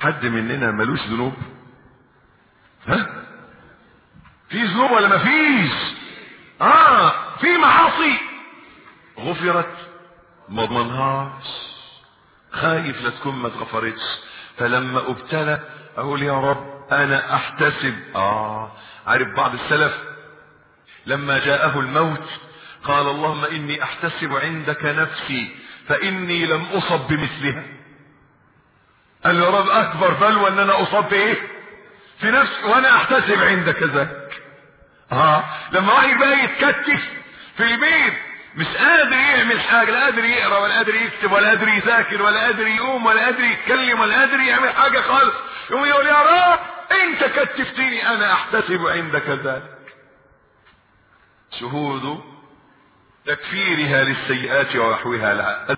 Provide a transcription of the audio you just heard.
حد مننا ملوش ذنوب؟ ها؟ في ذنوب ولا مفيش؟ في معاصي غفرت ما ضمنهاش، خايف لا تكون ما اتغفرتش، فلما ابتلى اقول يا رب انا احتسب. عارف بعض السلف لما جاءه الموت قال اللهم اني احتسب عندك نفسي فاني لم اصب بمثلها. قال يا رب اكبر بلوى ان انا اصاب بايه؟ في نفسي، وانا احتسب عندك ذاك. لما واحد بقى يتكتف في البيت مش قادر يعمل حاجة، لا قادر يقرأ ولا قادر يكتب ولا قادر يذاكر ولا قادر يقوم ولا قادر يتكلم ولا قادر يعمل حاجة خالص، يقوم يقول يا رب انت كتفتني انا احتسب عندك ذلك. شهود تكفيرها للسيئات ووحوها لها.